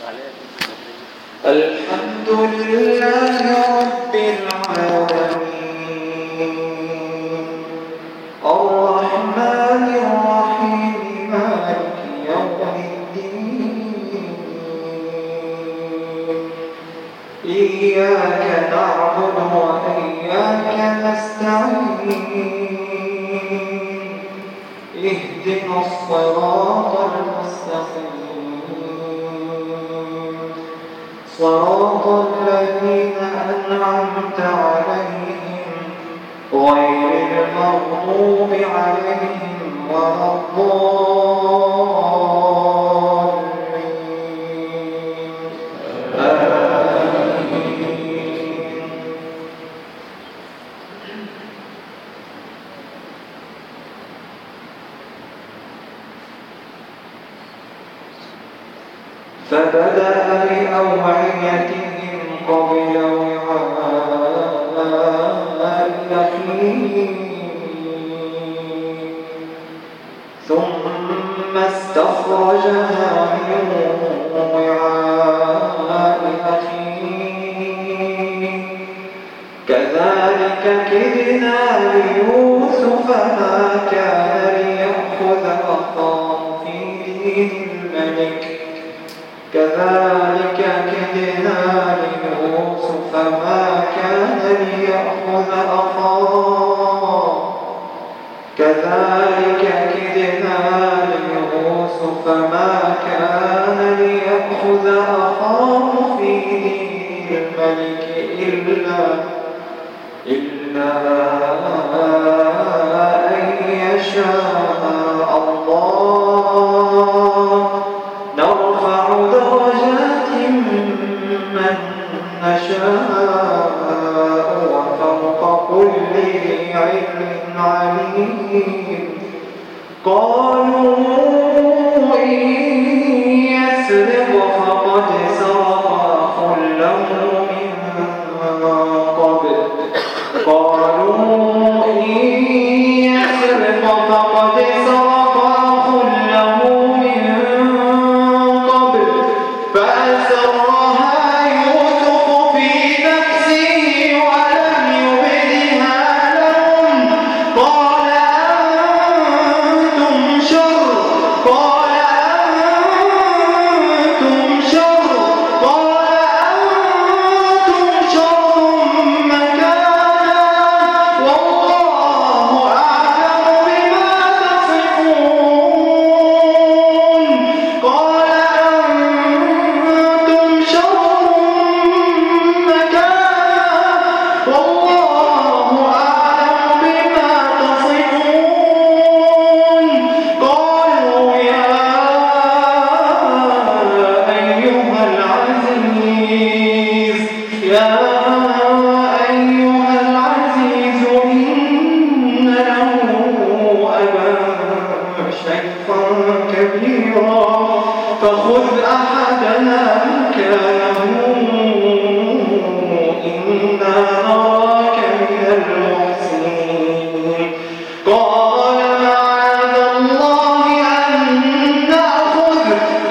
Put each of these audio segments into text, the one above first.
الحمد لله رب العالمين الرحمن الرحيم مالك يوم الدين إياك نعبد وإياك نستعين اهدنا الصراط المستقيم صراط الذين أنعمت عليهم غير المغضوب عليهم ولا الضالين آمين. فبدأ بأوعيتهم قبل وعاء الأخير ثم استخرجها من وعاء أخيه كذلك كدنا ليوسف ما كان ليأخذ أخاه في دين الملك كذلك كدنا ليوسف ما كان ليأخذ أخاه كذلك كدنا ليوسف ما كان ليأخذ أخاه في دين الملك إلا أن يشاء الله نرفع درجات من نشاء وفوق كل ذي علم عليم قالوا إن يسرق فقد سرق أخ له من قبل قالوا إن يسرق فقد سرق أخ له من قبل فأسرها يوسف في نفسه ولم يبدها لهم قال أنتم شر مكانا والله أعلم بما تصفون قال أنتم شر مكانا والله أعلم بما تصفون قالوا يا أيها العزيز إن له أبا شيخا كبيرا فخذ أحدنا مكانه إنا نراك من المحسنين قال معاذ الله أن نأخذ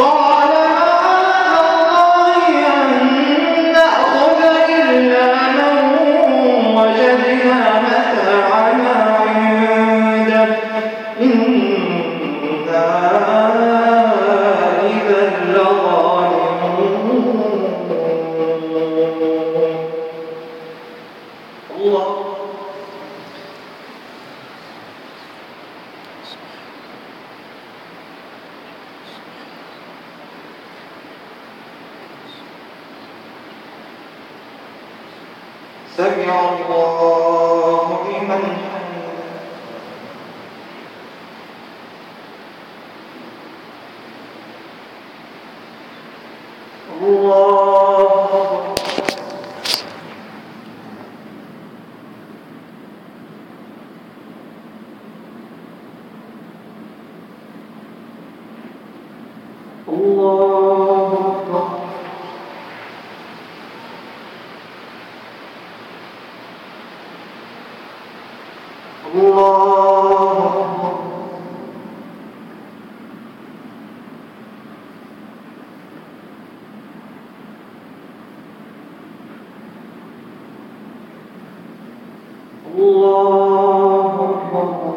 إلا من وجدنا متاعنا عنده إنا إذا لظالمون الله سمع الله لمن حمده الله الله أكبر الله الله أكبر.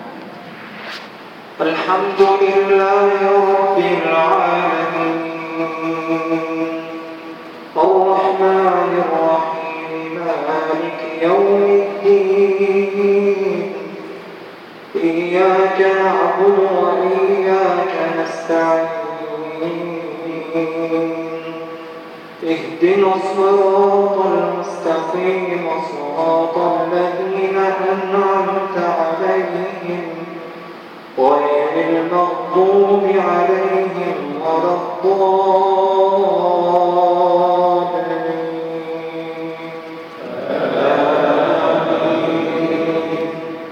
الحمد لله رب العالمين الرحمن الرحيم مالك يوم الدين إياك نعبد وإياك نستعين اهدنا الصراط المستقيم صراط الذين أنعمت عليهم غير المغضوب عليهم ولا الضالين.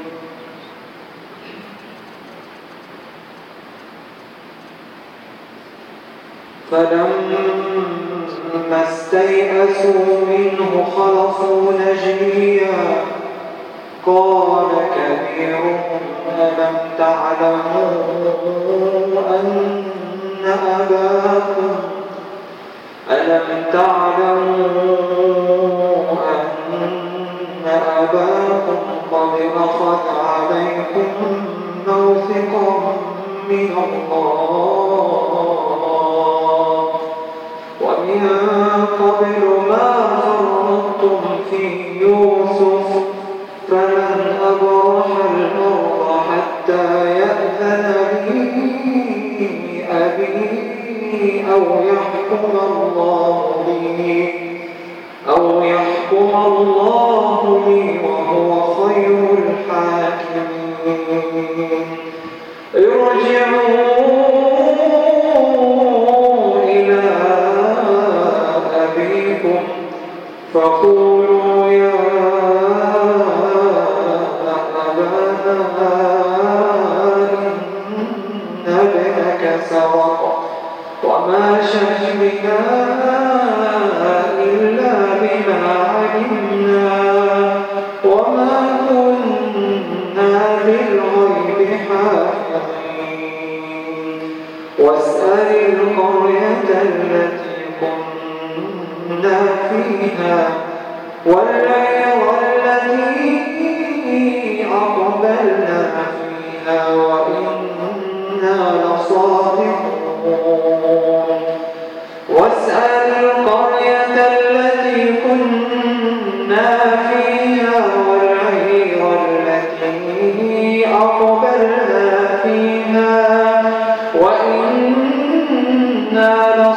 فلما استيئسوا منه خلصوا نجيا قال كبيرهم ألم تعلموا أن أباكم قد أخذ عليكم موثقا من الله ومن قبل ما فرطتم في يوسف فمن أبرح الأرض حتى يأذن لي أبي أو يحكم الله لي وهو خير الحاكمين. ارجعوا إلى أبيكم فقولوا يا إن ابنك سرق وما شهدنا إلا بما علمنا وما كنا بالغيب حافظين. واسأل القرية التي كنا فيها والعير التي أقبلنا فيها وإنا لصادقون. واسأل القرية التي كنا فيها والعير التي أقبلنا فيها وإنا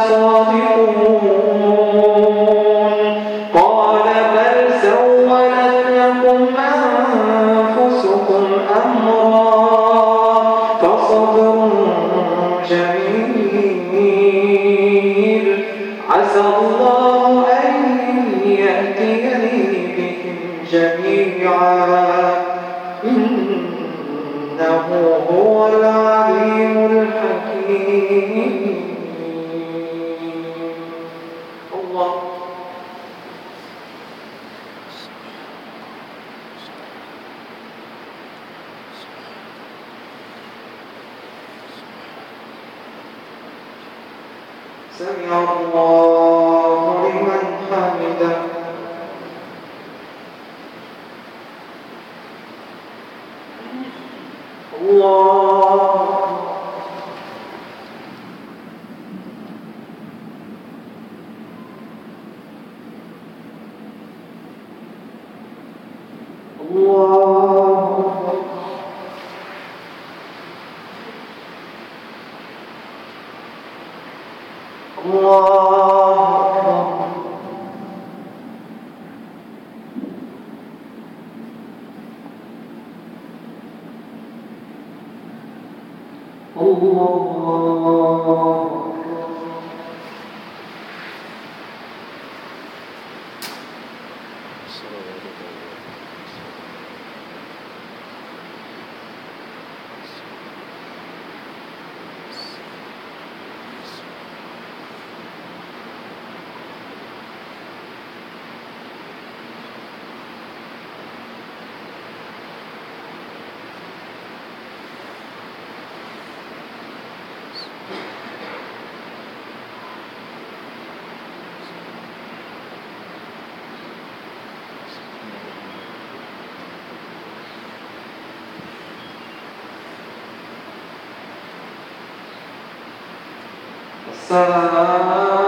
لصادقون. قال بل سولت لكم أنفسكم أمرا فصبر جميل عسى الله أن يأتيني بهم جميعا إنه هو العليم الحكيم. الله سمع الله لمن حمده. الله سلام